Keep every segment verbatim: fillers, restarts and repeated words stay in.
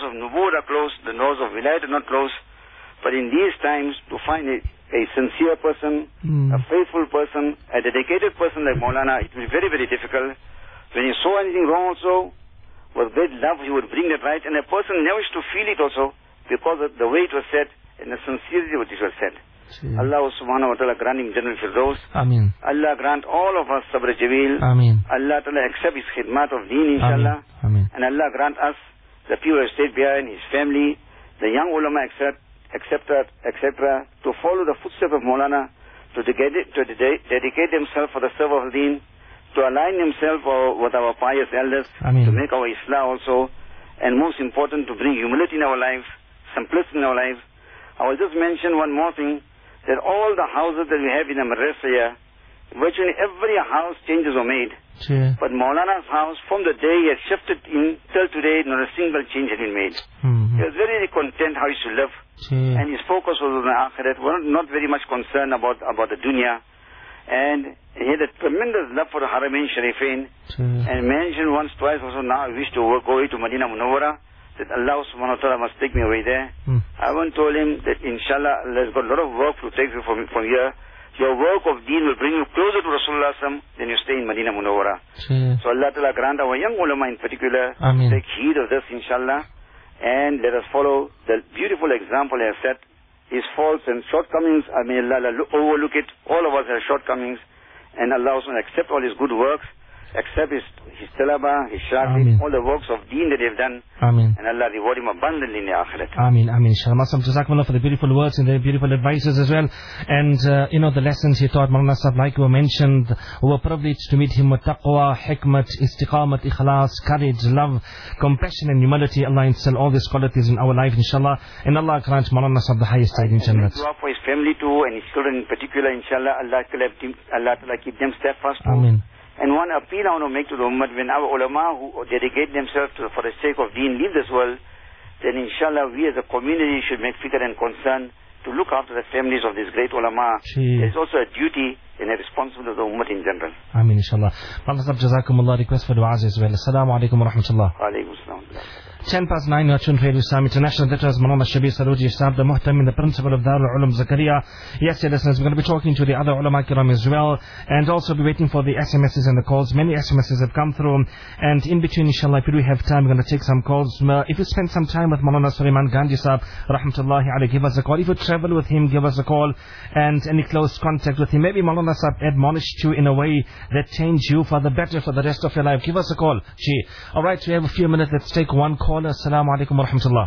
doors of nubuwwat are closed, the doors of wilayat are not closed. But in these times, to find a, a sincere person, mm. a faithful person, a dedicated person like Maulana, it will be very, very difficult. When he saw anything wrong also, with great love, he would bring that right. And a person never used to feel it also, because of the way it was said, and the sincerity of what it was said. Gee. Allah subhanahu wa ta'ala grant him Jannah al-Firdaus. Ameen. Allah grant all of us sabr jameel. Ameen. Allah ta'ala accept his khidmat of deen, inshallah. Ameen. And Allah grant us, the people who stayed behind, his family, the young ulama, etc., etc., et cetera, to follow the footsteps of Maulana, to dedicate, to dedicate themselves for the service of deen, to align themselves with our pious elders, Ameen. To make our Islah also, and most important, to bring humility in our lives, simplicity in our lives. I will just mention one more thing, that all the houses that we have in the madrasa here, virtually every house changes were made. Yeah. But Maulana's house, from the day he had shifted in till today, not a single change had been made. Mm-hmm. He was very content how he should live. Yeah. And his focus was on the akhirat, was not very much concerned about, about the dunya. And he had a tremendous love for the Haramain Sharifain. Yeah. And mentioned once, twice also, now I wish to work, go away to Medina Munawwara, that Allah subhanahu wa ta'ala must take me away there. Mm. I even told him that inshallah, Allah's got a lot of work to take you from, from here. Your work of deen will bring you closer to Rasulullah than you stay in Medina Munawwara. Sure. So Allah ta'ala grant our young ulama in particular, Ameen. Take heed of this inshallah, and let us follow the beautiful example he has set. His faults and shortcomings, I mean Allah overlook it. All of us have shortcomings, and Allah also accept all his good works, accept his, his talaba, his shagird, all the works of deen that they have done. Ameen. And Allah reward him abundantly in the akhirat. Ameen, Ameen. Inshallah. Jazakumullah for the beautiful words and the beautiful advices as well. And, uh, you know, the lessons he taught, Maulana Sahib, like we mentioned, we were privileged to meet him with taqwa, hikmat, istiqamat, ikhlas, courage, love, compassion and humility. Allah instill all these qualities in our life, inshallah. And Allah grant Maulana Sahib the highest state in Jannah. Dua for his family too, and his children in particular, inshallah. Allah Allah keep them steadfast too. Ameen. And one appeal I want to make to the ummah, when our ulama who dedicate themselves to, for the sake of deen leave this world, then inshallah we as a community should make fikr and concern to look after the families of these great ulama. It's also a duty and a responsibility of the ummah in general. Ameen, inshallah. Brother Sahib, Jazakumullah, request for du'as as well. Assalamu alaikum wa rahmatullah. Wa alaikum assalam. ten past nine, you are tuned to Radio Islam International. That was Maulana Shabir Saluji Sahib, the Muhtamin, the principal of Darul Ulum Zakaria. Yes, dear listeners, we're going to be talking to the other ulama kiram as well, and also be waiting for the S M Ses and the calls. Many S M Ses have come through, and in between, inshallah, if we do have time, we're going to take some calls. Uh, if you spend some time with Maulana Sulaiman Ganji Sahib, rahmatullahi alayhi, give us a call. If you travel with him, give us a call, and any close contact with him. Maybe Maulana Sahib admonished you in a way that changed you for the better for the rest of your life. Give us a call. Gee. Alright, we have a few minutes. Let's take one call. Assalamu alaikum wa rahmatullah.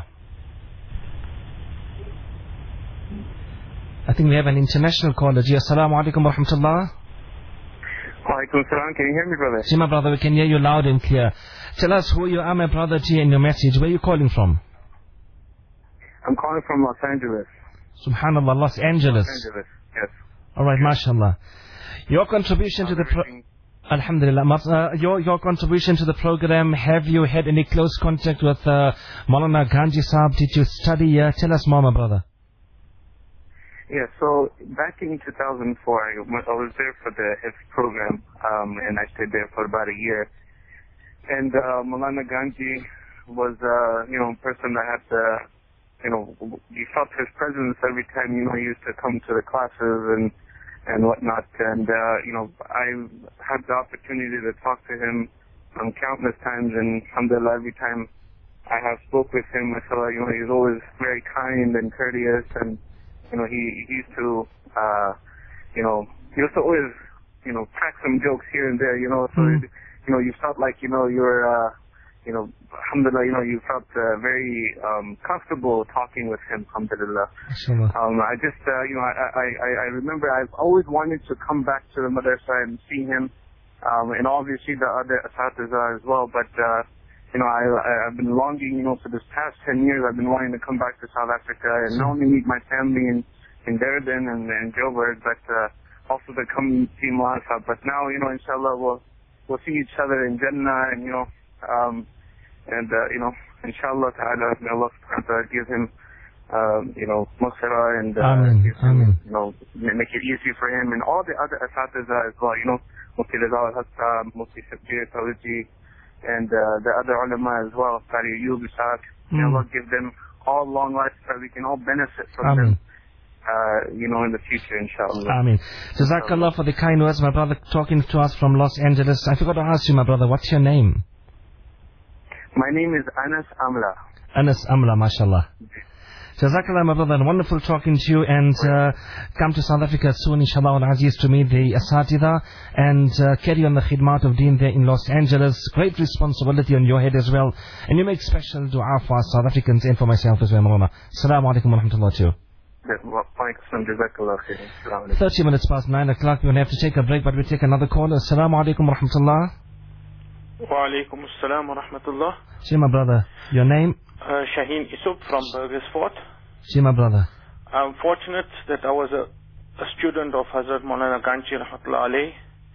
I think we have an international caller. Ji, assalamu alaikum wa rahmatullah. Alaikum salam. Can you hear me, brother? Ji, my brother, we can hear you loud and clear. Tell us who you are, my brother, Ji, and your message. Where are you calling from? I'm calling from Los Angeles. Subhanallah, Los Angeles. Los Angeles, yes. Alright, mashallah. Your contribution to the... Pro Alhamdulillah. Uh, your, your contribution to the program, have you had any close contact with uh, Maulana Ganji Sahib? Did you study here? Tell us more, my brother. Yeah, so back in two thousand four, I, went, I was there for the H I F program, um, and I stayed there for about a year. And uh, Maulana Ganji was, uh, you know, a person that had to, you know, you felt his presence every time, you know, he used to come to the classes and and whatnot, and, uh, you know, I had the opportunity to talk to him um, countless times, and alhamdulillah, every time I have spoke with him, I feel like, you know, he's always very kind and courteous, and, you know, he, he used to, uh, you know, he used to always, you know, crack some jokes here and there, you know, so, mm. you know, you felt like, you know, you were, uh, you know, alhamdulillah, you know, you felt uh, very um, comfortable talking with him, alhamdulillah. Um, I just, uh, you know, I, I, I remember I've always wanted to come back to the madrasa and see him, um, and obviously the other asatiza as well, but, uh, you know, I, I've been longing, you know, for this past ten years, I've been wanting to come back to South Africa and not only meet my family in, in Durban and, and Joburg, but uh, also to come see Maulana. But now, you know, inshallah, we'll, we'll see each other in Jannah, and, you know, um, and, uh, you know, inshallah ta'ala, may Allah subhanahu wa ta'ala give him, um, you know, maghfirah and, uh, Amen. give him, Amen. you know, make it easy for him, and all the other asatiza as well, you know, Mufti Rizal Hatta, Mufti Shabir Saluji, and, uh, the other ulama as well, Qari Ayub Ishaq, May Mm. Allah give them all long life so we can all benefit from Ameen. them, uh, you know, in the future, inshallah. Ameen. Jazakallah for the kind words, my brother, talking to us from Los Angeles. I forgot to ask you, my brother, what's your name? My name is Anas Amla. Anas Amla, mashallah. Jazakallah, my brother, wonderful talking to you, and uh, come to South Africa soon, inshallah al-aziz, to meet the Asatida and uh, carry on the khidmat of deen there in Los Angeles. Great responsibility on your head as well, and you make special dua for us South Africans and for myself as well, Maulana. Assalamu alaikum wa rahmatullah too. thirty minutes past nine o'clock, we're going to have to take a break, but we'll take another call. Assalamu alaikum wa rahmatullah. Wa alaikum assalam wa rahmatullah. See, my brother, your name? Uh, Shaheen Isub from Burgersfort. See, my brother. I'm fortunate that I was a, a student of Hazrat Maulana Ganji rahmatullah alayh,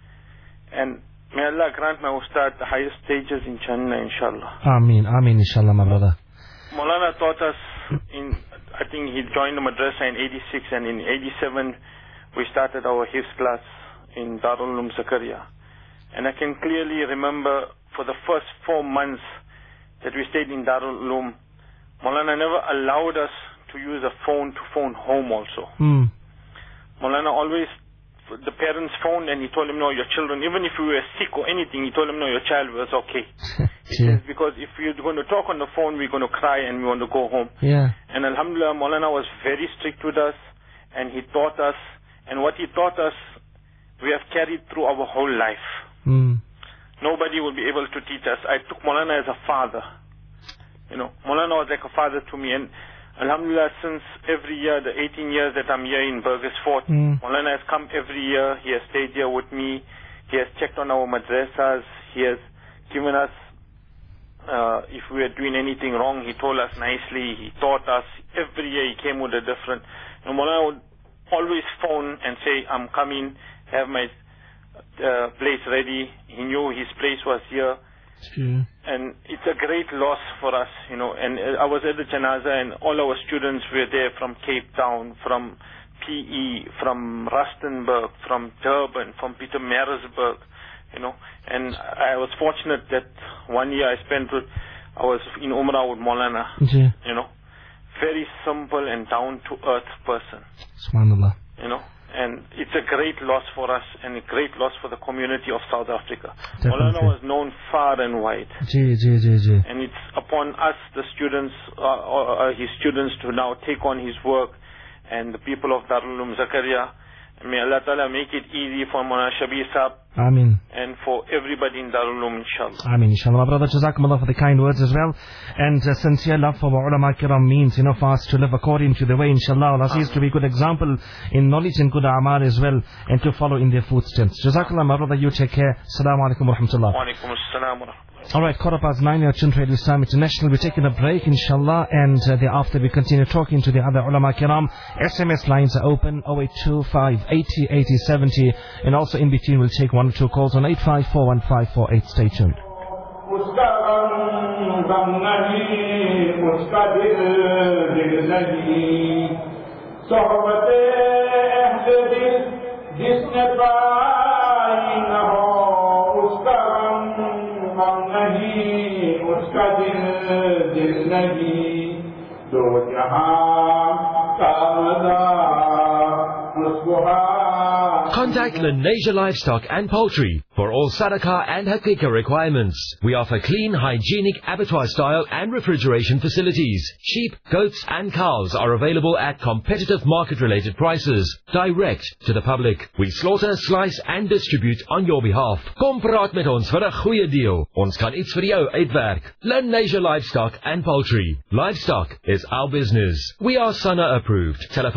and may Allah grant my ustad the highest stages in Jannah, inshallah. Ameen, Ameen, inshallah, my brother. Maulana taught us in, I think he joined the madrasa in eighty-six, and in eighty-seven we started our hifz class in Darul Uloom Zakaria. And I can clearly remember for the first four months that we stayed in Darul Uloom, Maulana never allowed us to use a phone to phone home also. Mm. Maulana always, the parents phoned and he told them, no, your children, even if we were sick or anything, he told them, no, your child was okay. He Yeah. says, because if we're going to talk on the phone, we're going to cry and we want to go home. Yeah. And alhamdulillah, Maulana was very strict with us, and he taught us, and what he taught us, we have carried through our whole life. Mm. Nobody will be able to teach us. I took Maulana as a father. You know, Maulana was like a father to me, and alhamdulillah, since every year, the eighteen years that I'm here in Burgersfort, Mm. Maulana has come every year. He has stayed here with me. He has checked on our madrasas. He has given us, uh, if we are doing anything wrong, he told us nicely. He taught us. Every year he came with a different. And Maulana would always phone and say, I'm coming, have my uh, place ready. He knew his place was here. True. And it's a great loss for us, you know. And uh, I was at the janaza, and all our students were there from Cape Town, from P E, from Rustenburg, from Durban, from Pietermaritzburg, you know. And I was fortunate that one year I spent with, I was in Umrah with Maulana, Yeah. you know. Very simple and down-to-earth person, Subhanallah. you know. And it's a great loss for us, and a great loss for the community of South Africa. Definitely. Maulana was known far and wide. Gee, gee, gee, gee. And it's upon us, the students, uh, uh, his students, to now take on his work, and the people of Darul Uloom Zakaria. May Allah Ta'ala make it easy for Maulana Shabir Saab Ameen. and for everybody in Darul Uloom, inshallah. Ameen, inshallah. My brother, Jazakumullah for the kind words as well. And uh, sincere love for what ulama kiram means, you know, for us to live according to the way, inshallah. Allah is to be a good example in knowledge and good amal as well, and to follow in their footsteps. Jazakallah, my brother, you take care. Assalamu alaikum wa rahmatullah. Wa alaikum assalam wa rahmatullah. Alright, quarter past nine, you're tuned to Radio Islam International. We're taking a break, inshallah, and uh, thereafter we continue talking to the other ulama kiram. S M S lines are open, oh eight two five, eighty, eighty, seventy, and also in between we'll take one or two calls on eight five four one five four eight. Stay tuned. उसका दिल दिल नहीं दो जहां का मजा उसको Contact Lenasia Livestock and Poultry for all Sadaqah and Hakika requirements. We offer clean, hygienic abattoir-style and refrigeration facilities. Sheep, goats and cows are available at competitive market-related prices, direct to the public. We slaughter, slice and distribute on your behalf. Kom praat met ons vir 'n goeie deal. Ons kan iets vir jou uitwerk. Lenasia Livestock and Poultry. Livestock is our business. We are SANA approved. Telephone